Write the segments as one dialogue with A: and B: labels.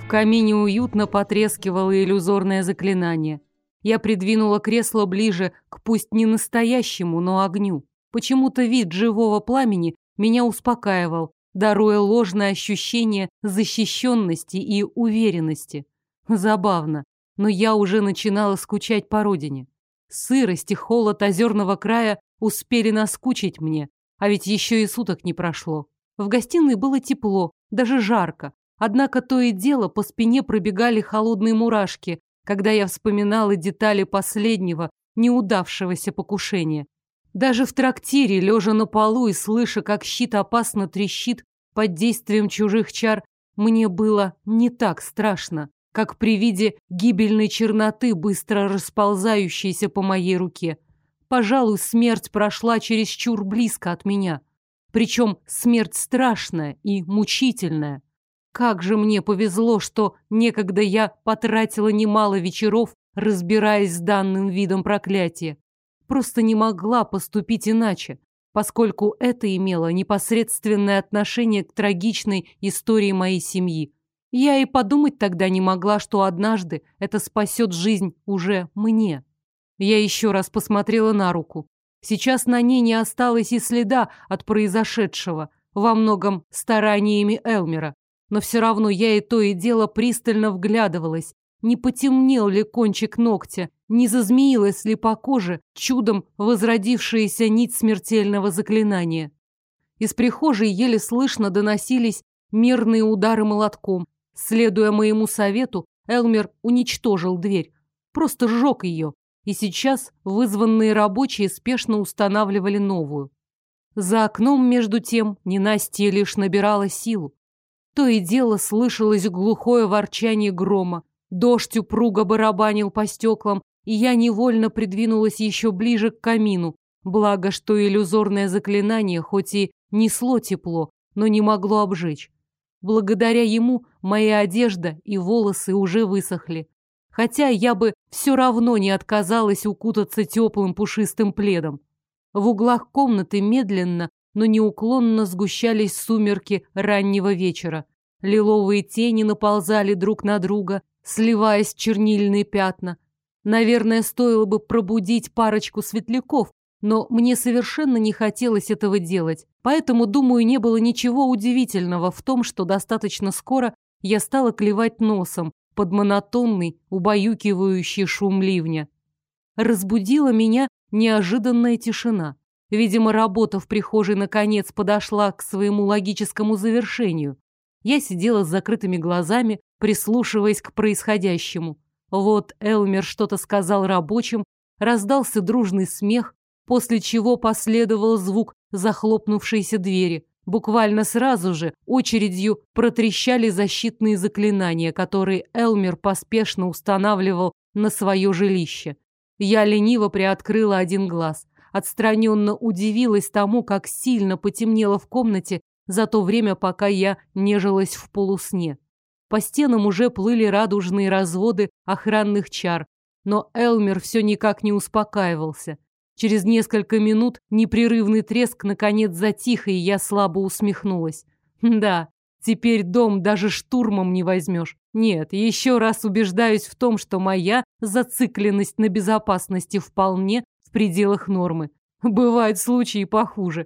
A: камине уютно потрескивало иллюзорное заклинание. Я придвинула кресло ближе к пусть не настоящему, но огню. Почему-то вид живого пламени меня успокаивал, даруя ложное ощущение защищенности и уверенности. Забавно, но я уже начинала скучать по родине. Сырость и холод озерного края успели наскучить мне, а ведь еще и суток не прошло. В гостиной было тепло, даже жарко, однако то и дело по спине пробегали холодные мурашки, когда я вспоминала детали последнего, неудавшегося покушения. Даже в трактире, лежа на полу и слыша, как щит опасно трещит под действием чужих чар, мне было не так страшно, как при виде гибельной черноты, быстро расползающейся по моей руке. Пожалуй, смерть прошла чересчур близко от меня. Причем смерть страшная и мучительная. Как же мне повезло, что некогда я потратила немало вечеров, разбираясь с данным видом проклятия. Просто не могла поступить иначе, поскольку это имело непосредственное отношение к трагичной истории моей семьи. Я и подумать тогда не могла, что однажды это спасет жизнь уже мне. Я еще раз посмотрела на руку. Сейчас на ней не осталось и следа от произошедшего, во многом стараниями Элмера. Но все равно я и то и дело пристально вглядывалась, не потемнел ли кончик ногтя, не зазмеилась ли по коже чудом возродившаяся нить смертельного заклинания. Из прихожей еле слышно доносились мерные удары молотком. Следуя моему совету, Элмер уничтожил дверь, просто сжег ее, и сейчас вызванные рабочие спешно устанавливали новую. За окном, между тем, ненастье лишь набирало силу. То и дело слышалось глухое ворчание грома, дождь упруго барабанил по стеклам, и я невольно придвинулась еще ближе к камину, благо, что иллюзорное заклинание хоть и несло тепло, но не могло обжечь. Благодаря ему моя одежда и волосы уже высохли, хотя я бы все равно не отказалась укутаться теплым пушистым пледом. В углах комнаты медленно, но неуклонно сгущались сумерки раннего вечера. Лиловые тени наползали друг на друга, сливаясь в чернильные пятна. Наверное, стоило бы пробудить парочку светляков, но мне совершенно не хотелось этого делать. Поэтому, думаю, не было ничего удивительного в том, что достаточно скоро я стала клевать носом под монотонный, убаюкивающий шум ливня. Разбудила меня неожиданная тишина. Видимо, работа в прихожей наконец подошла к своему логическому завершению. Я сидела с закрытыми глазами, прислушиваясь к происходящему. Вот Элмер что-то сказал рабочим, раздался дружный смех, после чего последовал звук захлопнувшейся двери. Буквально сразу же очередью протрещали защитные заклинания, которые Элмер поспешно устанавливал на свое жилище. Я лениво приоткрыла один глаз. Отстраненно удивилась тому, как сильно потемнело в комнате за то время, пока я нежилась в полусне. По стенам уже плыли радужные разводы охранных чар, но Элмер все никак не успокаивался. Через несколько минут непрерывный треск наконец затих, и я слабо усмехнулась. Да, теперь дом даже штурмом не возьмешь. Нет, еще раз убеждаюсь в том, что моя зацикленность на безопасности вполне в пределах нормы. Бывают случаи похуже.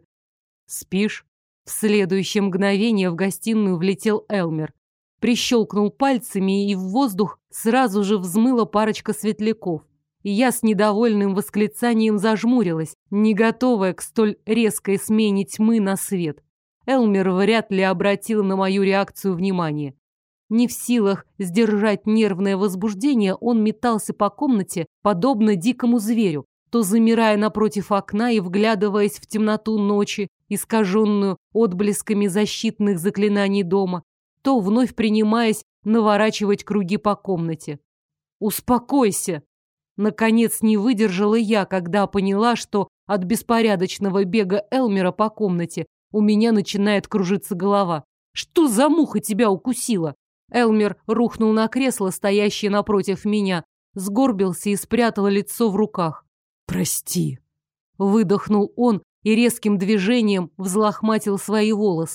A: Спишь? В следующее мгновение в гостиную влетел Элмер. Прищелкнул пальцами, и в воздух сразу же взмыла парочка светляков. И я с недовольным восклицанием зажмурилась, не готовая к столь резкой смене тьмы на свет. Элмер вряд ли обратил на мою реакцию внимание. Не в силах сдержать нервное возбуждение, он метался по комнате, подобно дикому зверю, то замирая напротив окна и вглядываясь в темноту ночи, искаженную отблесками защитных заклинаний дома, то вновь принимаясь наворачивать круги по комнате. «Успокойся!» Наконец не выдержала я, когда поняла, что от беспорядочного бега Элмера по комнате у меня начинает кружиться голова. «Что за муха тебя укусила?» Элмер рухнул на кресло, стоящее напротив меня, сгорбился и спрятал лицо в руках. «Прости!» Выдохнул он и резким движением взлохматил свои волосы.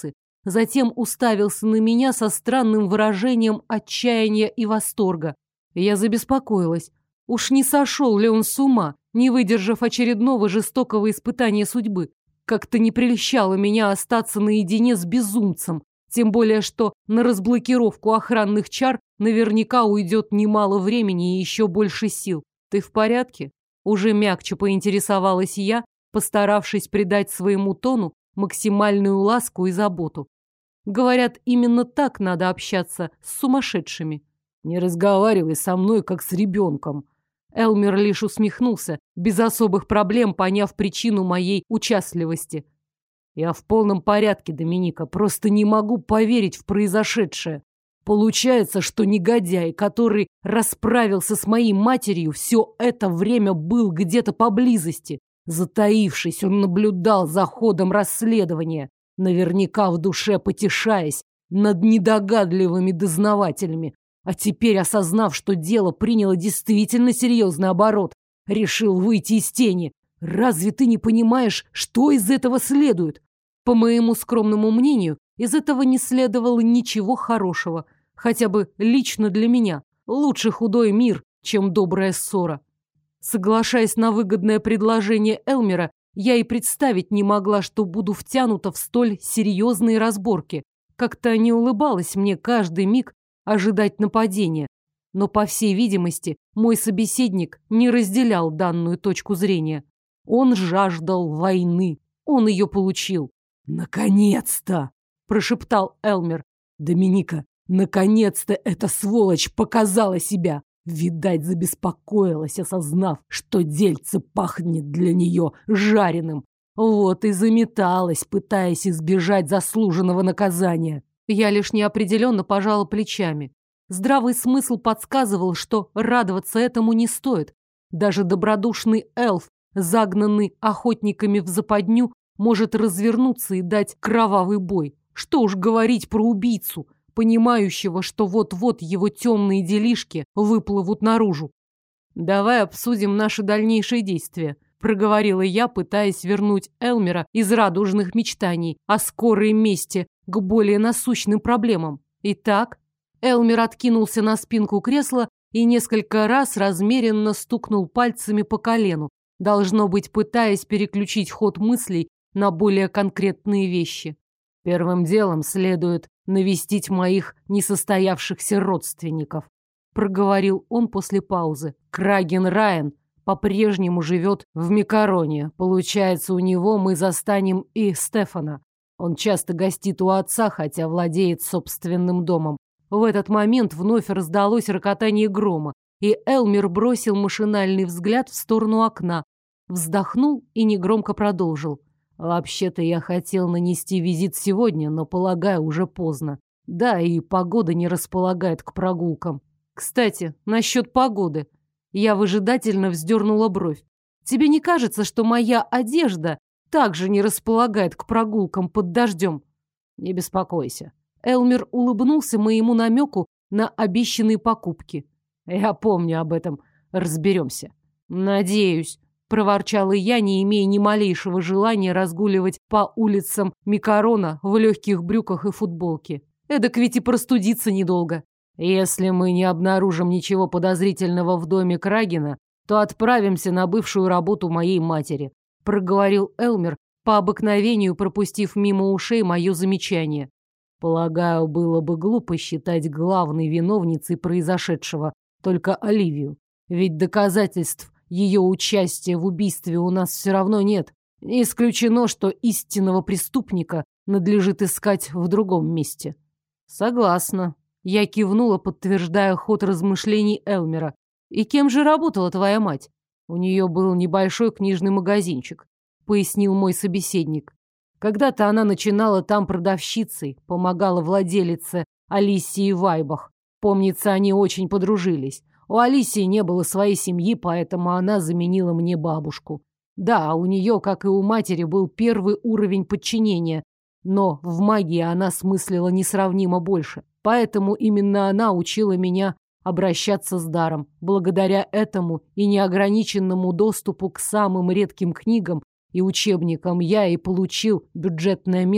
A: затем уставился на меня со странным выражением отчаяния и восторга. Я забеспокоилась. Уж не сошел ли он с ума, не выдержав очередного жестокого испытания судьбы? Как-то не прельщало меня остаться наедине с безумцем, тем более что на разблокировку охранных чар наверняка уйдет немало времени и еще больше сил. «Ты в порядке?» Уже мягче поинтересовалась я, постаравшись придать своему тону максимальную ласку и заботу. Говорят, именно так надо общаться с сумасшедшими. «Не разговаривай со мной, как с ребенком». Элмер лишь усмехнулся, без особых проблем поняв причину моей участливости. «Я в полном порядке, Доминика, просто не могу поверить в произошедшее. Получается, что негодяй, который расправился с моей матерью, все это время был где-то поблизости. Затаившись, он наблюдал за ходом расследования, наверняка в душе потешаясь над недогадливыми дознавателями. А теперь, осознав, что дело приняло действительно серьезный оборот, решил выйти из тени. Разве ты не понимаешь, что из этого следует?» По моему скромному мнению, из этого не следовало ничего хорошего. Хотя бы лично для меня. Лучше худой мир, чем добрая ссора. Соглашаясь на выгодное предложение Элмера, я и представить не могла, что буду втянута в столь серьезные разборки. Как-то не улыбалось мне каждый миг ожидать нападения. Но, по всей видимости, мой собеседник не разделял данную точку зрения. Он жаждал войны. Он ее получил. «Наконец-то!» – прошептал Элмер. «Доминика, наконец-то эта сволочь показала себя! Видать, забеспокоилась, осознав, что дельце пахнет для нее жареным. Вот и заметалась, пытаясь избежать заслуженного наказания». Я лишь неопределенно пожала плечами. Здравый смысл подсказывал, что радоваться этому не стоит. Даже добродушный эльф, загнанный охотниками в западню, может развернуться и дать кровавый бой. Что уж говорить про убийцу, понимающего, что вот-вот его темные делишки выплывут наружу. «Давай обсудим наши дальнейшие действия», — проговорила я, пытаясь вернуть Элмера из радужных мечтаний о скорой мести к более насущным проблемам. Итак, Элмер откинулся на спинку кресла и несколько раз размеренно стукнул пальцами по колену, должно быть, пытаясь переключить ход мыслей на более конкретные вещи. «Первым делом следует навестить моих несостоявшихся родственников», проговорил он после паузы. «Краген Райан по-прежнему живет в Микароне. Получается, у него мы застанем и Стефана. Он часто гостит у отца, хотя владеет собственным домом». В этот момент вновь раздалось рокотание грома, и Элмер бросил машинальный взгляд в сторону окна, вздохнул и негромко продолжил. «Вообще-то я хотел нанести визит сегодня, но, полагаю, уже поздно. Да, и погода не располагает к прогулкам. Кстати, насчет погоды». Я выжидательно вздернула бровь. «Тебе не кажется, что моя одежда также не располагает к прогулкам под дождем?» «Не беспокойся». Элмер улыбнулся моему намеку на обещанные покупки. «Я помню об этом. Разберемся». «Надеюсь», — проворчала я, не имея ни малейшего желания разгуливать по улицам Микарона в легких брюках и футболке. Эдак ведь и простудиться недолго. «Если мы не обнаружим ничего подозрительного в доме Крагена, то отправимся на бывшую работу моей матери», — проговорил Элмер, по обыкновению пропустив мимо ушей мое замечание. «Полагаю, было бы глупо считать главной виновницей произошедшего только Оливию. Ведь доказательств ее участия в убийстве у нас все равно нет. Не исключено, что истинного преступника надлежит искать в другом месте». «Согласна». Я кивнула, подтверждая ход размышлений Элмера. «И кем же работала твоя мать?» «У нее был небольшой книжный магазинчик», — пояснил мой собеседник. «Когда-то она начинала там продавщицей, помогала владелице Алисии Вайбах. Помнится, они очень подружились. У Алисии не было своей семьи, поэтому она заменила мне бабушку. Да, у нее, как и у матери, был первый уровень подчинения, но в магии она смыслила несравнимо больше. Поэтому именно она учила меня обращаться с даром. Благодаря этому и неограниченному доступу к самым редким книгам и учебникам я и получил бюджетное место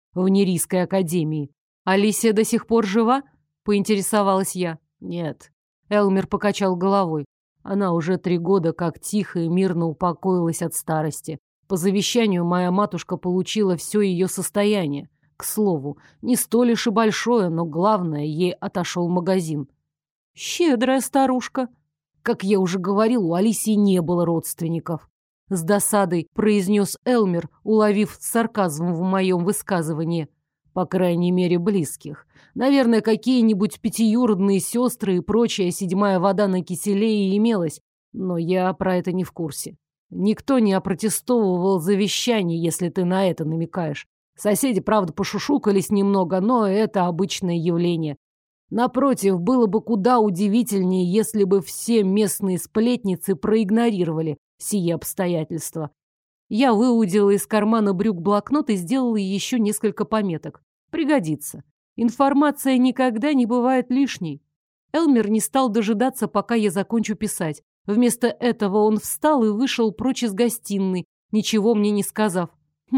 A: в Нерийской академии. Алисия до сих пор жива? Поинтересовалась я. Нет. Элмер покачал головой. Она уже 3 года как тихо и мирно упокоилась от старости. По завещанию моя матушка получила все ее состояние. К слову, не столь уж и большое, но главное, ей отошел магазин. Щедрая старушка. Как я уже говорил, у Алисии не было родственников. С досадой произнес Элмер, уловив сарказм в моем высказывании. По крайней мере, близких. Наверное, какие-нибудь пятиюродные сестры и прочая 7-я вода на киселе и имелась, но я про это не в курсе. Никто не опротестовывал завещание, если ты на это намекаешь. Соседи, правда, пошушукались немного, но это обычное явление. Напротив, было бы куда удивительнее, если бы все местные сплетницы проигнорировали сие обстоятельства. Я выудила из кармана брюк блокнот и сделала еще несколько пометок. Пригодится. Информация никогда не бывает лишней. Элмер не стал дожидаться, пока я закончу писать. Вместо этого он встал и вышел прочь из гостиной, ничего мне не сказав.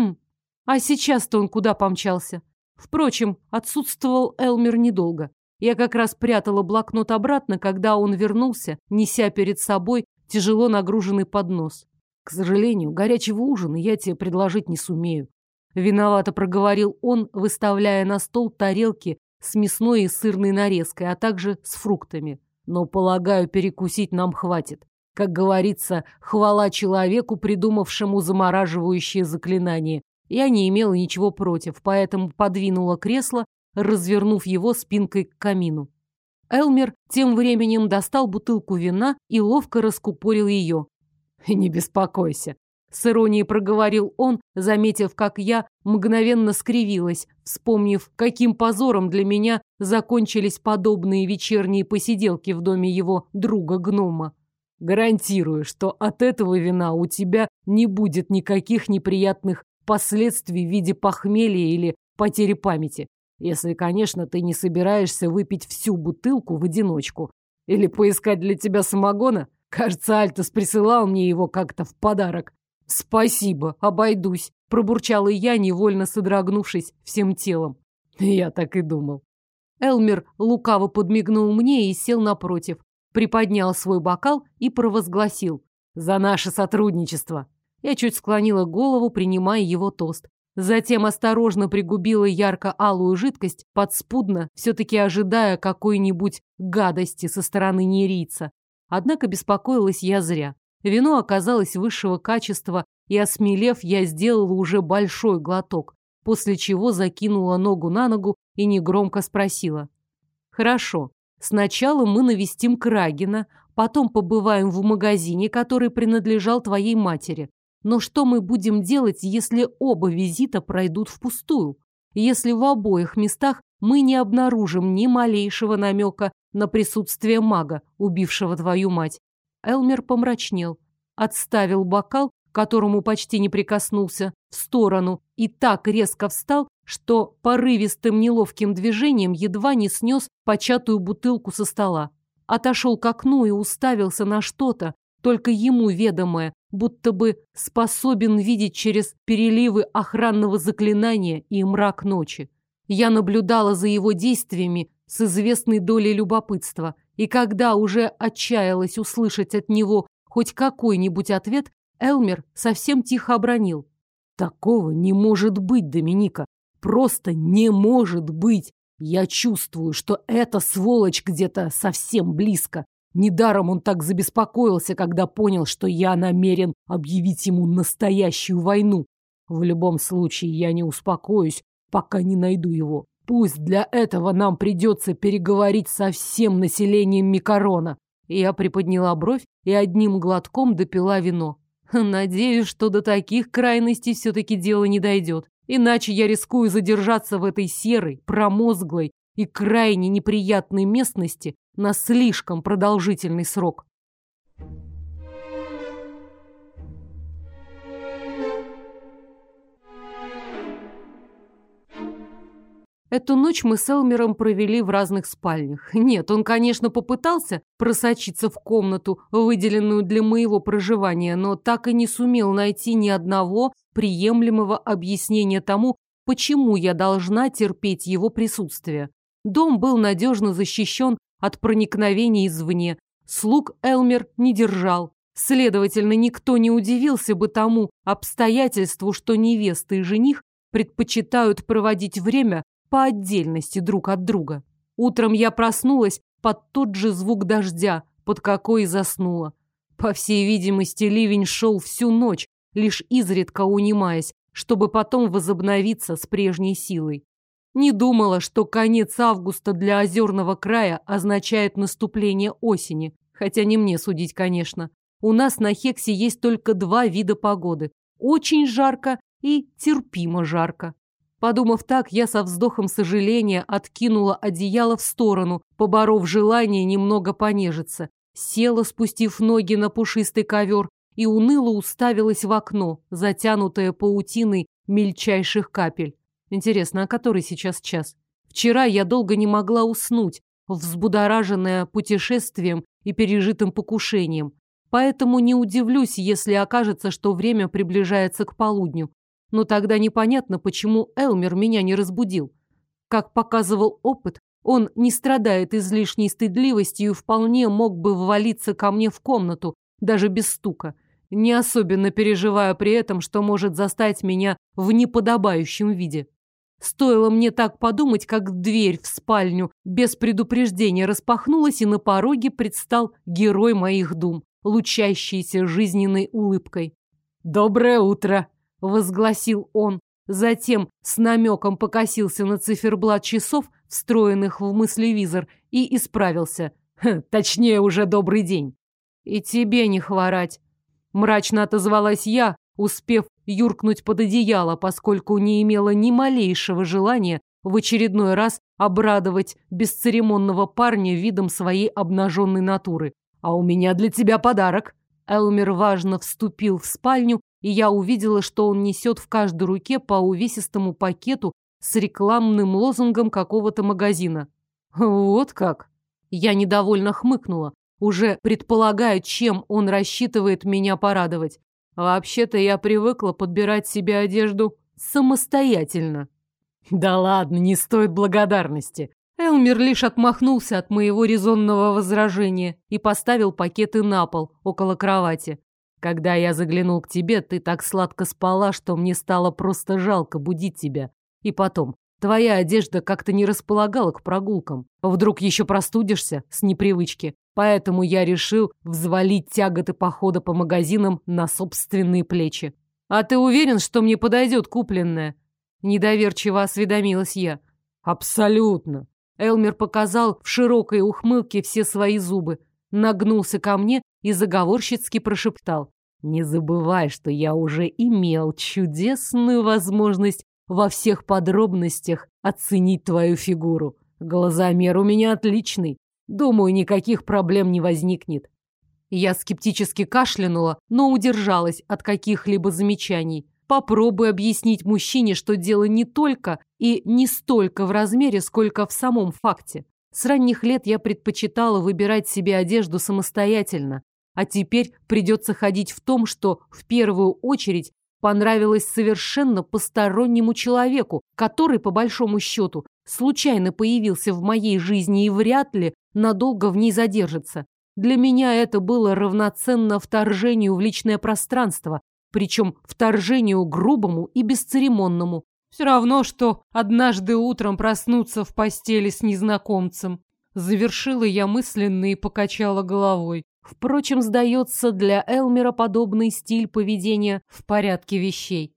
A: А сейчас-то он куда помчался? Впрочем, отсутствовал Элмер недолго. Я как раз прятала блокнот обратно, когда он вернулся, неся перед собой тяжело нагруженный поднос. К сожалению, горячего ужина я тебе предложить не сумею. Виновато проговорил он, выставляя на стол тарелки с мясной и сырной нарезкой, а также с фруктами. Но, полагаю, перекусить нам хватит. Как говорится, хвала человеку, придумавшему замораживающее заклинание. Я не имела ничего против, поэтому подвинула кресло, развернув его спинкой к камину. Элмер тем временем достал бутылку вина и ловко раскупорил ее. «Не беспокойся», — с иронией проговорил он, заметив, как я мгновенно скривилась, вспомнив, каким позором для меня закончились подобные вечерние посиделки в доме его друга-гнома. «Гарантирую, что от этого вина у тебя не будет никаких неприятных последствий в виде похмелья или потери памяти. Если, конечно, ты не собираешься выпить всю бутылку в одиночку. Или поискать для тебя самогона? Кажется, Альтос присылал мне его как-то в подарок». «Спасибо, обойдусь», — пробурчала я, невольно содрогнувшись всем телом. Я так и думал. Элмер лукаво подмигнул мне и сел напротив, приподнял свой бокал и провозгласил: «За наше сотрудничество». Я чуть склонила голову, принимая его тост. Затем осторожно пригубила ярко-алую жидкость, подспудно, все-таки ожидая какой-нибудь гадости со стороны нерийца. Однако беспокоилась я зря. Вино оказалось высшего качества, и, осмелев, я сделала уже большой глоток, после чего закинула ногу на ногу и негромко спросила: «Хорошо, сначала мы навестим Крагина, потом побываем в магазине, который принадлежал твоей матери. Но что мы будем делать, если оба визита пройдут впустую? Если в обоих местах мы не обнаружим ни малейшего намека на присутствие мага, убившего твою мать?» Элмер помрачнел, отставил бокал, к которому почти не прикоснулся, в сторону и так резко встал, что порывистым неловким движением едва не снес початую бутылку со стола. Отошел к окну и уставился на что-то, только ему ведомое, будто бы способен видеть через переливы охранного заклинания и мрак ночи. Я наблюдала за его действиями с известной долей любопытства, и когда уже отчаялась услышать от него хоть какой-нибудь ответ, Элмер совсем тихо обронил: «Такого не может быть, Доминика. Просто не может быть. Я чувствую, что эта сволочь где-то совсем близко. Недаром он так забеспокоился, когда понял, что я намерен объявить ему настоящую войну. В любом случае, я не успокоюсь, пока не найду его. Пусть для этого нам придется переговорить со всем населением Микарона». Я приподняла бровь и одним глотком допила вино. Надеюсь, что до таких крайностей все-таки дело не дойдет. Иначе я рискую задержаться в этой серой, промозглой и крайне неприятной местности на слишком продолжительный срок. Эту ночь мы с Элмером провели в разных спальнях. Нет, он, конечно, попытался просочиться в комнату, выделенную для моего проживания, но так и не сумел найти ни одного приемлемого объяснения тому, Почему я должна терпеть его присутствие? Дом был надежно защищен от проникновения извне. Слуг Элмер не держал. Следовательно, никто не удивился бы тому обстоятельству, что невеста и жених предпочитают проводить время по отдельности друг от друга. Утром я проснулась под тот же звук дождя, под какой и заснула. По всей видимости, ливень шел всю ночь, лишь изредка унимаясь, чтобы потом возобновиться с прежней силой. Не думала, что конец августа для озерного края означает наступление осени, хотя не мне судить, конечно. У нас на Хексе есть только два вида погоды – очень жарко и терпимо жарко. Подумав так, я со вздохом сожаления откинула одеяло в сторону, поборов желание немного понежиться, села, спустив ноги на пушистый ковер, и уныло уставилась в окно, затянутое паутиной мельчайших капель. Интересно, а который сейчас час? Вчера я долго не могла уснуть, взбудораженная путешествием и пережитым покушением. Поэтому не удивлюсь, если окажется, что время приближается к полудню. Но тогда непонятно, почему Элмер меня не разбудил. Как показывал опыт, он не страдает излишней стыдливостью и вполне мог бы ввалиться ко мне в комнату, даже без стука, не особенно переживая при этом, что может застать меня в неподобающем виде. Стоило мне так подумать, как дверь в спальню без предупреждения распахнулась, и на пороге предстал герой моих дум, лучащийся жизненной улыбкой. «Доброе утро!» — возгласил он. Затем с намеком покосился на циферблат часов, встроенных в мыслевизор, и исправился. Точнее, уже добрый день. «И тебе не хворать!» — мрачно отозвалась я, успев юркнуть под одеяло, поскольку не имела ни малейшего желания в очередной раз обрадовать бесцеремонного парня видом своей обнаженной натуры. «А у меня для тебя подарок!» Элмер важно вступил в спальню, и я увидела, что он несет в каждой руке по увесистому пакету с рекламным лозунгом какого-то магазина. «Вот как!» Я недовольно хмыкнула, уже предполагая, чем он рассчитывает меня порадовать. Вообще-то я привыкла подбирать себе одежду самостоятельно. Да ладно, не стоит благодарности. Элмер лишь отмахнулся от моего резонного возражения и поставил пакеты на пол, около кровати. Когда я заглянул к тебе, ты так сладко спала, что мне стало просто жалко будить тебя. И потом, твоя одежда как-то не располагала к прогулкам. Вдруг еще простудишься с непривычки. Поэтому я решил взвалить тяготы похода по магазинам на собственные плечи. А ты уверен, что мне подойдет купленное? Недоверчиво осведомилась я. Абсолютно. Элмер показал в широкой ухмылке все свои зубы, нагнулся ко мне и заговорщицки прошептал. Не забывай, что я уже имел чудесную возможность во всех подробностях оценить твою фигуру. Глазомер у меня отличный. Думаю, никаких проблем не возникнет. Я скептически кашлянула, но удержалась от каких-либо замечаний. Попробуй объяснить мужчине, что дело не только и не столько в размере, сколько в самом факте. С ранних лет я предпочитала выбирать себе одежду самостоятельно, а теперь придется ходить в том, что в первую очередь понравилось совершенно постороннему человеку, который, по большому счету, случайно появился в моей жизни и вряд ли надолго в ней задержится. Для меня это было равноценно вторжению в личное пространство, причем вторжению грубому и бесцеремонному. Все равно, что однажды утром проснуться в постели с незнакомцем. Завершила я мысленно и покачала головой. Впрочем, сдается, для Элмера подобный стиль поведения в порядке вещей.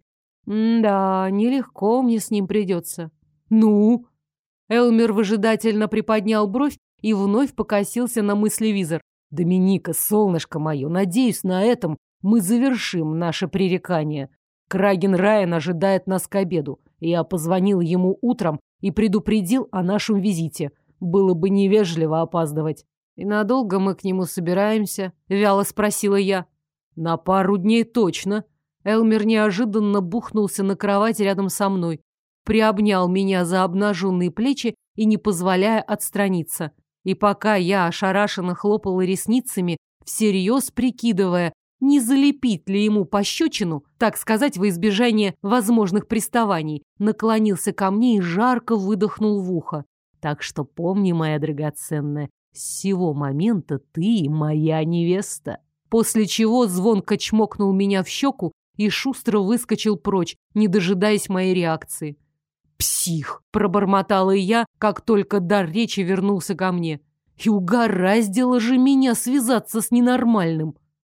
A: Да, нелегко мне с ним придется. Ну? Элмер выжидательно приподнял бровь и вновь покосился на мыслевизор. Доминика, солнышко мое, надеюсь, на этом мы завершим наше пререкание. Краген Райан ожидает нас к обеду. Я позвонил ему утром и предупредил о нашем визите. Было бы невежливо опаздывать. «И надолго мы к нему собираемся?» — вяло спросила я. «На пару дней точно». Элмер неожиданно бухнулся на кровать рядом со мной, приобнял меня за обнаженные плечи и не позволяя отстраниться. И пока я ошарашенно хлопала ресницами, всерьез прикидывая, не залепить ли ему пощечину, так сказать, во избежание возможных приставаний, наклонился ко мне и жарко выдохнул в ухо. Так что помни, моя драгоценная, с сего момента ты моя невеста. После чего звонко чмокнул меня в щеку и шустро выскочил прочь, не дожидаясь моей реакции. «Псих!» – пробормотала я, как только дар речи вернулся ко мне. И угораздило же меня связаться с ненормальным.